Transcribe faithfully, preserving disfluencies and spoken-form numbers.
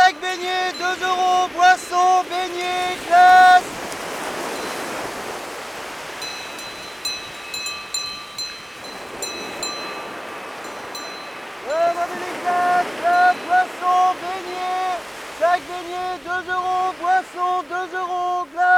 Chaque beignet, deux euros. Boisson, beignet, glace. Euh, demandez les glaces, glace, boisson, beignet. Chaque beignet, deux euros. Boisson, deux euros. Glace.